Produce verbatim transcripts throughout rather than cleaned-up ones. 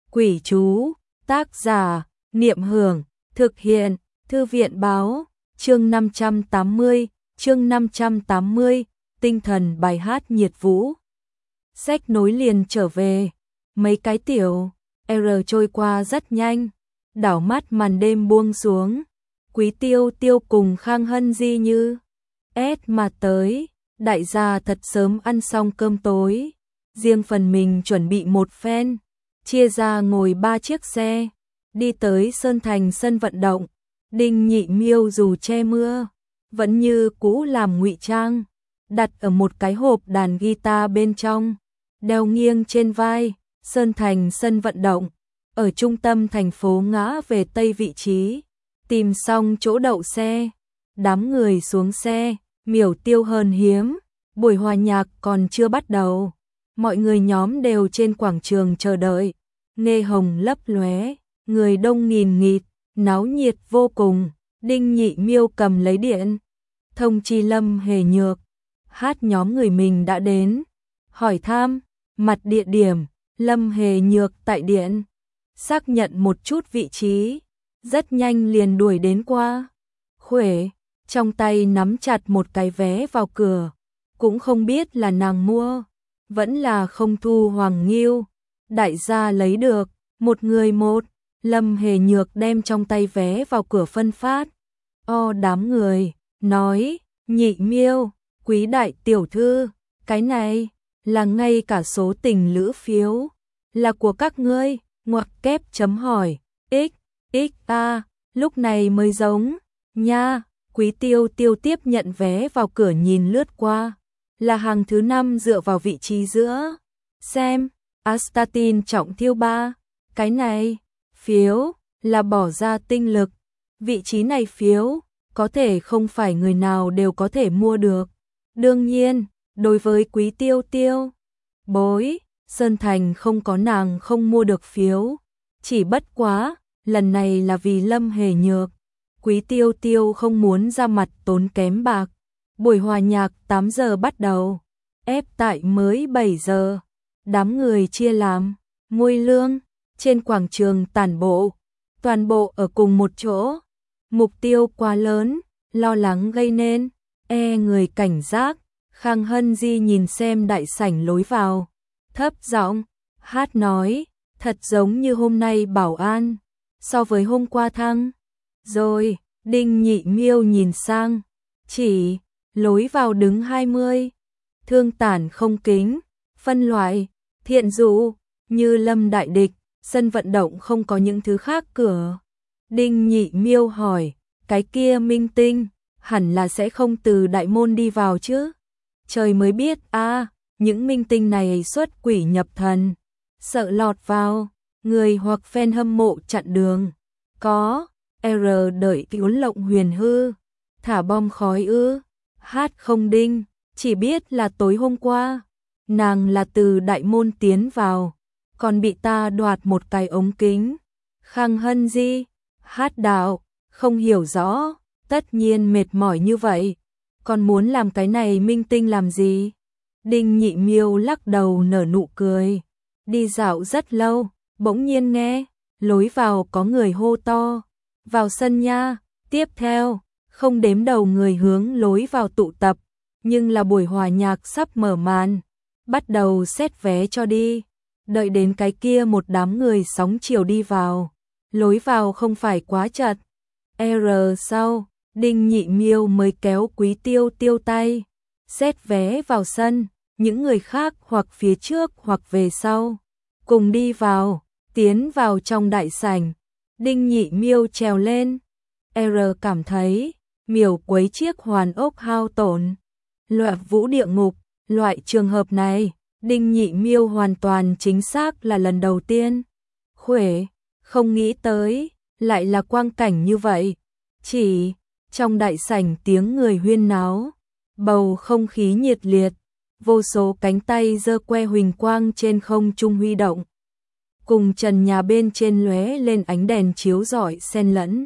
Quỷ chú, tác giả, Niệm Hưởng, thực hiện, Thư viện báo, chương năm trăm tám mươi, chương năm trăm tám mươi, tinh thần bài hát nhiệt vũ. Sách nối liền trở về, mấy cái tiểu, R trôi qua rất nhanh, đảo mắt màn đêm buông xuống, Quý Tiêu Tiêu cùng Khang Hân Di như ép mà tới, đại gia thật sớm ăn xong cơm tối, riêng phần mình chuẩn bị một phen, chia ra ngồi ba chiếc xe, đi tới Sơn Thành sân vận động. Đinh Nhị Miêu dù che mưa, vẫn như cũ làm ngụy trang, đặt ở một cái hộp đàn guitar bên trong, đeo nghiêng trên vai. Sơn Thành sân vận động, ở trung tâm thành phố ngã về tây vị trí, tìm xong chỗ đậu xe, đám người xuống xe, miểu tiêu hờn hiếm, buổi hòa nhạc còn chưa bắt đầu, mọi người nhóm đều trên quảng trường chờ đợi, nghe hồng lấp lóe, người đông nghìn nghịt, náo nhiệt vô cùng. Đinh Nhị Miêu cầm lấy điện, thông chi Lâm Hề Nhược, hát nhóm người mình đã đến, hỏi thăm mặt địa điểm. Lâm Hề Nhược tại điện, xác nhận một chút vị trí, rất nhanh liền đuổi đến qua. Khuể, trong tay nắm chặt một cái vé vào cửa, cũng không biết là nàng mua, vẫn là không thu Hoàng Nghiêu. Đại gia lấy được, một người một, Lâm Hề Nhược đem trong tay vé vào cửa phân phát. O đám người, nói, Nhị Miêu, Quý đại tiểu thư, cái này là ngay cả số tình lữ phiếu, là của các ngươi, ngoặc kép chấm hỏi, x, x a, lúc này mới giống, nha. Quý Tiêu Tiêu tiếp nhận vé vào cửa nhìn lướt qua, là hàng thứ năm dựa vào vị trí giữa, xem, Astatin trọng thiêu ba, cái này, phiếu, là bỏ ra tinh lực, vị trí này phiếu, có thể không phải người nào đều có thể mua được, đương nhiên, đối với Quý Tiêu Tiêu, bối, Sơn Thành không có nàng không mua được phiếu, chỉ bất quá, lần này là vì Lâm Hề Nhược, Quý Tiêu Tiêu không muốn ra mặt tốn kém bạc. Buổi hòa nhạc tám giờ bắt đầu, ép tại mới bảy giờ, đám người chia làm, ngôi lương, trên quảng trường tản bộ, toàn bộ ở cùng một chỗ, mục tiêu quá lớn, lo lắng gây nên, e người cảnh giác. Khang Hân Di nhìn xem đại sảnh lối vào, thấp giọng hát nói, thật giống như hôm nay bảo an, so với hôm qua thăng. Rồi, Đinh Nhị Miêu nhìn sang, chỉ, lối vào đứng hai mươi, thương tản không kính, phân loại, thiện dụ, như Lâm đại địch, sân vận động không có những thứ khác cửa. Đinh Nhị Miêu hỏi, cái kia minh tinh, hẳn là sẽ không từ đại môn đi vào chứ? Trời mới biết a, à, những minh tinh này xuất quỷ nhập thần, sợ lọt vào, người hoặc fan hâm mộ chặn đường. Có, R đợi uốn lộng huyền hư, thả bom khói ư, hát không đinh, chỉ biết là tối hôm qua, nàng là từ đại môn tiến vào, còn bị ta đoạt một cái ống kính. Khang Hân Di, hát đạo, không hiểu rõ, tất nhiên mệt mỏi như vậy. Còn muốn làm cái này minh tinh làm gì? Đinh Nhị Miêu lắc đầu nở nụ cười. Đi dạo rất lâu, bỗng nhiên nghe, lối vào có người hô to. Vào sân nha, tiếp theo, không đếm đầu người hướng lối vào tụ tập. Nhưng là buổi hòa nhạc sắp mở màn. Bắt đầu xét vé cho đi. Đợi đến cái kia một đám người sóng chiều đi vào. Lối vào không phải quá chật. R sau. Đinh Nhị Miêu mới kéo Quý Tiêu Tiêu tay, xét vé vào sân, những người khác hoặc phía trước hoặc về sau, cùng đi vào, tiến vào trong đại sảnh. Đinh Nhị Miêu trèo lên, R cảm thấy, miểu quấy chiếc hoàn ốc hao tổn, loại vũ địa ngục, loại trường hợp này, Đinh Nhị Miêu hoàn toàn chính xác là lần đầu tiên. Khuể, không nghĩ tới, lại là quang cảnh như vậy, chỉ... Trong đại sảnh tiếng người huyên náo, bầu không khí nhiệt liệt, vô số cánh tay giơ que huỳnh quang trên không trung huy động, cùng trần nhà bên trên lóe lên ánh đèn chiếu rọi xen lẫn,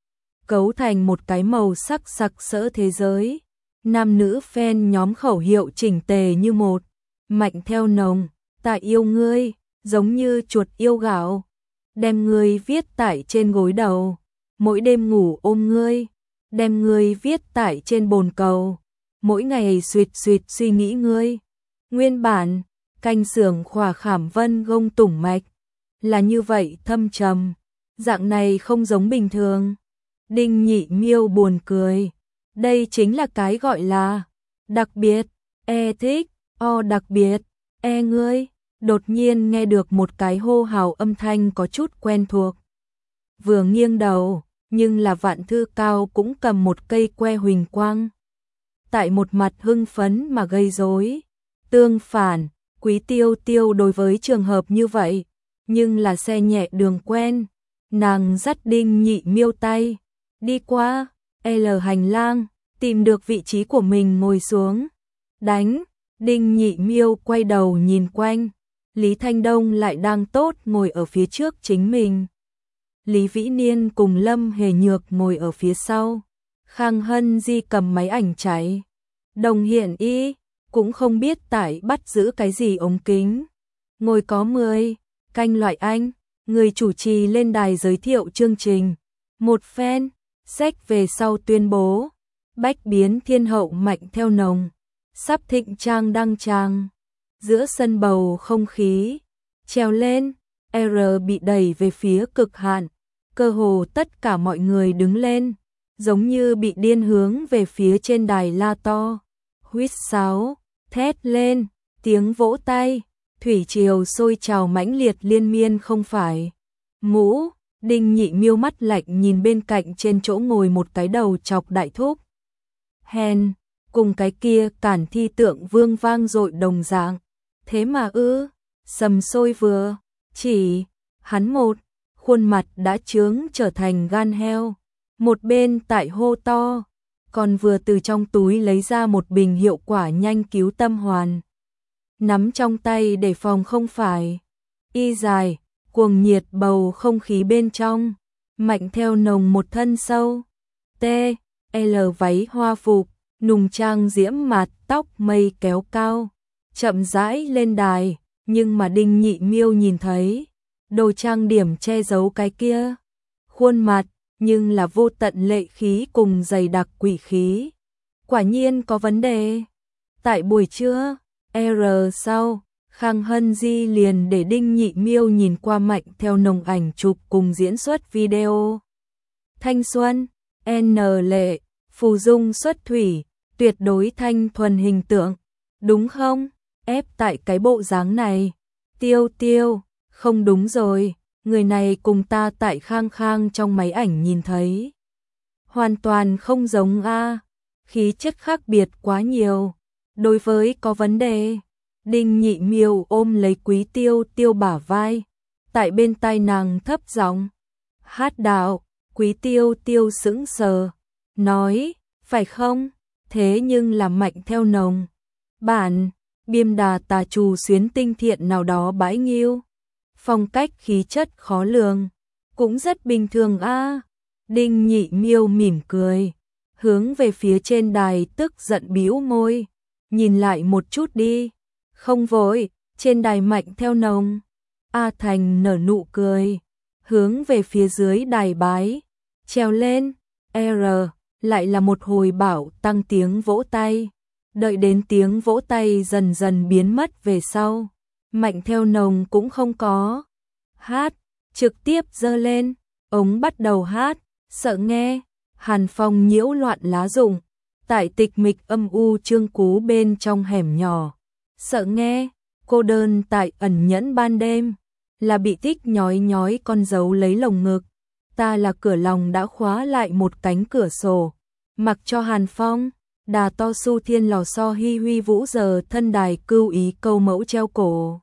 cấu thành một cái màu sắc sặc sỡ thế giới. Nam nữ fan nhóm khẩu hiệu chỉnh tề như một, mạnh theo nồng, ta yêu ngươi, giống như chuột yêu gạo, đem ngươi viết tại trên gối đầu, mỗi đêm ngủ ôm ngươi, đem ngươi viết tại trên bồn cầu, mỗi ngày suyệt suyệt suy nghĩ ngươi. Nguyên bản, canh xưởng khỏa khảm vân gông tủng mạch, là như vậy thâm trầm, dạng này không giống bình thường. Đinh Nhị Miêu buồn cười, đây chính là cái gọi là đặc biệt, e thích, o đặc biệt, e ngươi. Đột nhiên nghe được một cái hô hào âm thanh có chút quen thuộc. Vừa nghiêng đầu, nhưng là Vạn Thư Cao cũng cầm một cây que huỳnh quang. Tại một mặt hưng phấn mà gây rối. Tương phản, Quý Tiêu Tiêu đối với trường hợp như vậy, nhưng là xe nhẹ đường quen. Nàng dắt Đinh Nhị Miêu tay, đi qua L hành lang, tìm được vị trí của mình ngồi xuống. Đánh, Đinh Nhị Miêu quay đầu nhìn quanh. Lý Thanh Đông lại đang tốt ngồi ở phía trước chính mình. Lý Vĩ Niên cùng Lâm Hề Nhược ngồi ở phía sau. Khang Hân Di cầm máy ảnh cháy. Đồng Hiện Y cũng không biết tại bắt giữ cái gì ống kính. Ngồi có mười, canh loại anh, người chủ trì lên đài giới thiệu chương trình. Một phen, sách về sau tuyên bố. Bách biến thiên hậu mạnh theo nồng. Sắp thịnh trang đăng trang. Giữa sân bầu không khí, treo lên, R bị đẩy về phía cực hạn, cơ hồ tất cả mọi người đứng lên, giống như bị điên hướng về phía trên đài la to, huýt sáo, thét lên, tiếng vỗ tay, thủy triều sôi trào mãnh liệt liên miên không phải. Mũ, Đinh Nhị Miêu mắt lạnh nhìn bên cạnh trên chỗ ngồi một cái đầu chọc đại thúc. Hèn, cùng cái kia cản thi tượng vương vang dội đồng dạng. Thế mà ư, sầm sôi vừa, chỉ, hắn một, khuôn mặt đã trướng trở thành gan heo, một bên tại hô to, còn vừa từ trong túi lấy ra một bình hiệu quả nhanh cứu tâm hoàn. Nắm trong tay để phòng không phải, y dài, cuồng nhiệt bầu không khí bên trong, mạnh theo nồng một thân sâu, T, L váy hoa phục, nùng trang diễm mạt tóc mây kéo cao. Chậm rãi lên đài, nhưng mà Đinh Nhị Miêu nhìn thấy, đồ trang điểm che giấu cái kia. Khuôn mặt, nhưng là vô tận lệ khí cùng dày đặc quỷ khí. Quả nhiên có vấn đề. Tại buổi trưa, R sau, Khang Hân Di liền để Đinh Nhị Miêu nhìn qua mạnh theo nồng ảnh chụp cùng diễn xuất video. Thanh xuân, N lệ, phù dung xuất thủy, tuyệt đối thanh thuần hình tượng. Đúng không? Ép tại cái bộ dáng này. Tiêu Tiêu, không đúng rồi, người này cùng ta tại Khang Khang trong máy ảnh nhìn thấy. Hoàn toàn không giống a, khí chất khác biệt quá nhiều. Đối với có vấn đề, Đinh Nhị Miêu ôm lấy Quý Tiêu Tiêu bả vai, tại bên tai nàng thấp giọng hát đạo. Quý Tiêu Tiêu sững sờ, nói, phải không? Thế nhưng là mạnh theo nồng. Bản Biêm đà tà trù xuyến tinh thiện nào đó bãi nghiêu. Phong cách khí chất khó lường, cũng rất bình thường a. À. Đinh Nhị Miêu mỉm cười, hướng về phía trên đài tức giận bĩu môi, nhìn lại một chút đi. Không vội, trên đài mạnh theo nồng. A Thành nở nụ cười, hướng về phía dưới đài bái, treo lên, R, lại là một hồi bảo tăng tiếng vỗ tay. Đợi đến tiếng vỗ tay dần dần biến mất về sau, mạnh theo nồng cũng không có hát, trực tiếp giơ lên, ống bắt đầu hát, sợ nghe, hàn phong nhiễu loạn lá rụng, tại tịch mịch âm u trương cú bên trong hẻm nhỏ, sợ nghe, cô đơn tại ẩn nhẫn ban đêm, là bị tích nhói nhói con dấu lấy lồng ngực, ta là cửa lòng đã khóa lại một cánh cửa sổ, mặc cho hàn phong. Đà to su thiên lò so hi huy vũ giờ thân đài cưu ý câu mẫu treo cổ.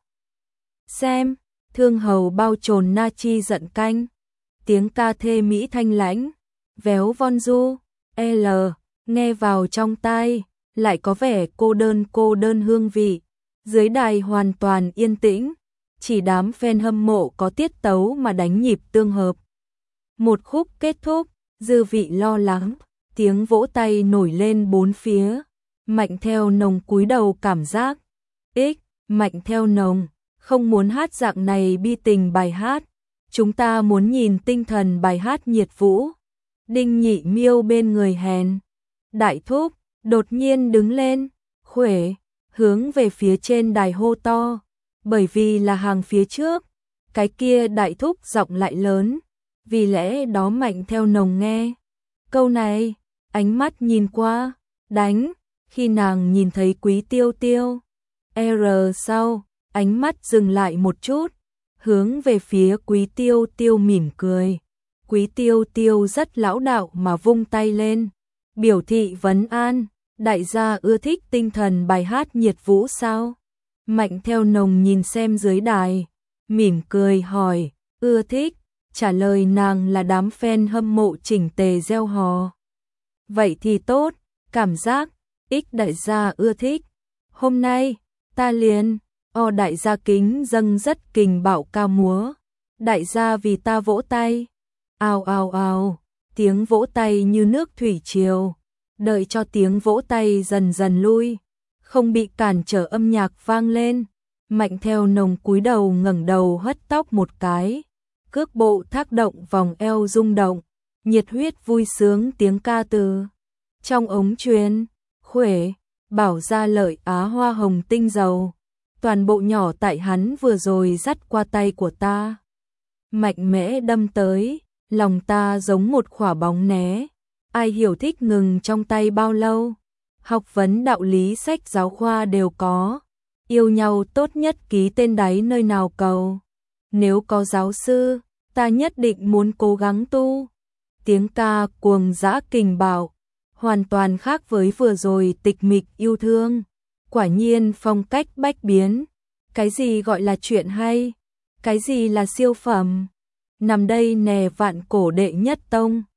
Xem, thương hầu bao trồn na chi giận canh. Tiếng ca thê mỹ thanh lãnh, véo von du, L, nghe vào trong tai, lại có vẻ cô đơn cô đơn hương vị. Dưới đài hoàn toàn yên tĩnh, chỉ đám fan hâm mộ có tiết tấu mà đánh nhịp tương hợp. Một khúc kết thúc, dư vị lo lắng. Tiếng vỗ tay nổi lên bốn phía, mạnh theo nồng cúi đầu cảm giác, ích, mạnh theo nồng, không muốn hát dạng này bi tình bài hát, chúng ta muốn nhìn tinh thần bài hát nhiệt vũ. Đinh Nhị Miêu bên người hèn. Đại thúc, đột nhiên đứng lên, khuỷu, hướng về phía trên đài hô to, bởi vì là hàng phía trước, cái kia đại thúc giọng lại lớn, vì lẽ đó Mạnh Theo Nồng nghe. Câu này, ánh mắt nhìn qua, đánh, khi nàng nhìn thấy Quý Tiêu Tiêu. R sau, ánh mắt dừng lại một chút, hướng về phía Quý Tiêu Tiêu mỉm cười. Quý Tiêu Tiêu rất lão đạo mà vung tay lên, biểu thị vấn an, đại gia ưa thích tinh thần bài hát nhiệt vũ sao? Mạnh Theo Nồng nhìn xem dưới đài, mỉm cười hỏi, ưa thích, trả lời nàng là đám fan hâm mộ chỉnh tề reo hò. Vậy thì tốt, cảm giác, ích đại gia ưa thích. Hôm nay, ta liền, o đại gia kính dâng rất kình bạo ca múa. Đại gia vì ta vỗ tay. Ào ào ào, tiếng vỗ tay như nước thủy triều. Đợi cho tiếng vỗ tay dần dần lui, không bị cản trở âm nhạc vang lên. Mạnh Theo Nồng cúi đầu ngẩng đầu hất tóc một cái, cước bộ thác động vòng eo rung động, nhiệt huyết vui sướng tiếng ca từ trong ống truyền, khuỷu, bảo ra lợi Á hoa hồng tinh dầu, toàn bộ nhỏ tại hắn vừa rồi dắt qua tay của ta. Mạnh mẽ đâm tới, lòng ta giống một quả bóng né, ai hiểu thích ngừng trong tay bao lâu. Học vấn đạo lý sách giáo khoa đều có, yêu nhau tốt nhất ký tên đáy nơi nào cầu. Nếu có giáo sư, ta nhất định muốn cố gắng tu. Tiếng ca cuồng dã kình bạo, hoàn toàn khác với vừa rồi tịch mịch yêu thương. Quả nhiên phong cách bách biến. Cái gì gọi là chuyện hay? Cái gì là siêu phẩm? Nằm đây nè vạn cổ đệ nhất tông.